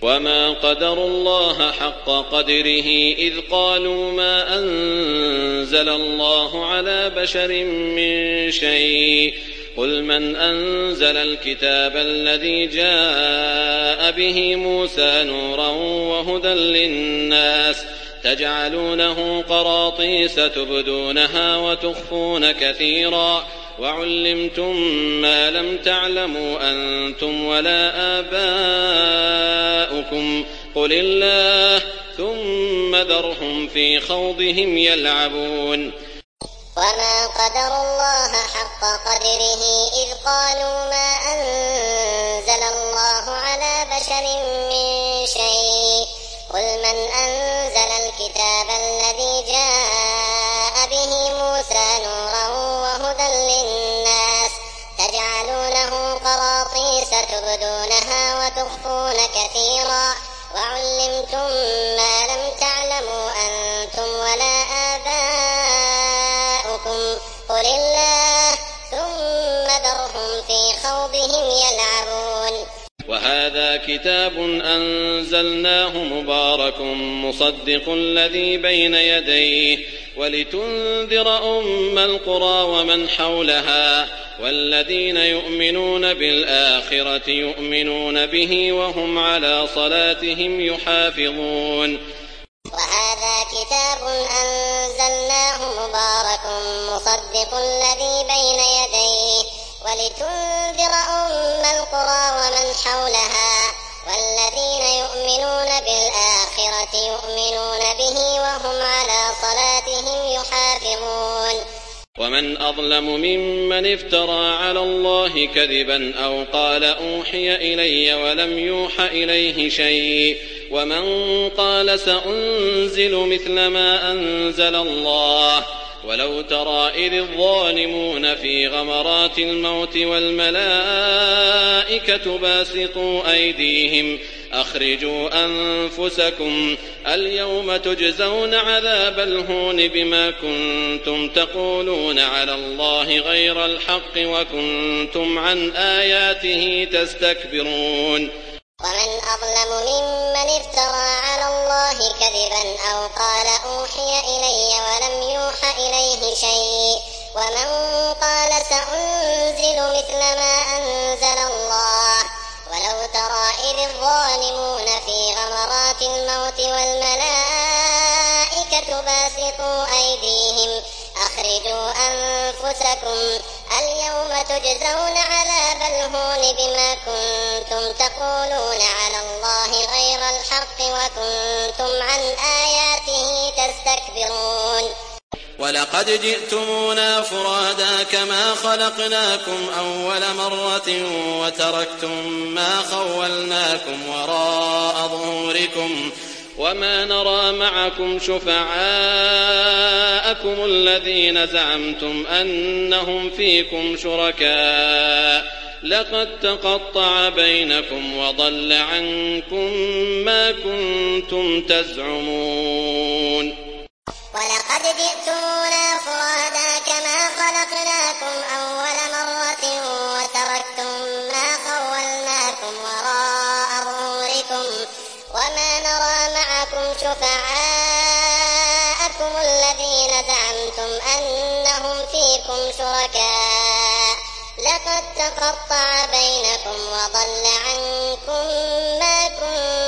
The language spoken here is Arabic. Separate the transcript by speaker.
Speaker 1: وما قدروا الله حق قدره إذ قالوا ما أنزل الله على بشر من شيء قل من أنزل الكتاب الذي جاء به موسى نورا وهدى للناس تجعلونه قراطيس تبدونها وتخفون كثيرا وعلمتم ما لم تعلموا أنتم ولا آباؤكم قل الله ثم ذرهم في خوضهم يلعبون.
Speaker 2: وما قدروا الله حق قدره إذ قالوا ما أنزل الله على بشر من شيء قل من أنزل الكتاب الذي جاء به موسى نورا وهدى للناس تجعلونه قراطيس تبدونها وتخفون كثيرا وعلمتم ما لم تعلموا أنتم ولا آباؤكم قل الله ثم ذرهم في خوضهم يلعبون.
Speaker 1: وهذا كتاب أنزلناه مبارك مصدق الذي بين يديه ولتنذر أم القرى ومن حولها والذين يؤمنون بالآخرة يؤمنون به وهم على صلاتهم يحافظون.
Speaker 2: وهذا كتاب أنزلناه مبارك مصدق الذي بين يديه ولتنذر أم القرى ومن حولها والذين يؤمنون بالآخرة يؤمنون به وهم على صلاتهم يحافظون.
Speaker 1: ومن أظلم ممن افترى على الله كذبا أو قال أوحي إلي ولم يوح إليه شيء ومن قال سأنزل مثل ما أنزل الله ولو ترى إذ الظالمون في غمرات الموت والملائكة باسطوا أيديهم أخرجوا أنفسكم اليوم تجزون عذاب الهون بما كنتم تقولون على الله غير الحق وكنتم عن آياته تستكبرون.
Speaker 2: ومن أظلم ممن افترى على الله كذبا أو قال أوحي إلي ولم يوح إليه شيء ومن قال سأنزل مثل ما أنزل الله ولو ترى إذ الظالمون في غمرات الموت والملائكة باسطوا أيديهم أخرجوا أنفسكم اليوم تجزون عذاب الهون بما كنتم تقولون على الله غير الحق وكنتم عن آياته تستكبرون.
Speaker 1: ولقد جئتمونا فرادا كما خلقناكم أول مرة وتركتم ما خولناكم وراء ظهوركم وما نرى معكم شفعاءكم الذين زعمتم أنهم فيكم شركاء لقد تقطع بينكم وضل عنكم ما كنتم تزعمون.
Speaker 2: ولقد جئتمونا فرادا كما خلقناكم أول مرة وتركتم ما خولناكم وراء ظهوركم وما نرى معكم شفعاءكم الذين زعمتم أنهم فيكم شركاء لقد تقطع بينكم وضل عنكم ما كنتم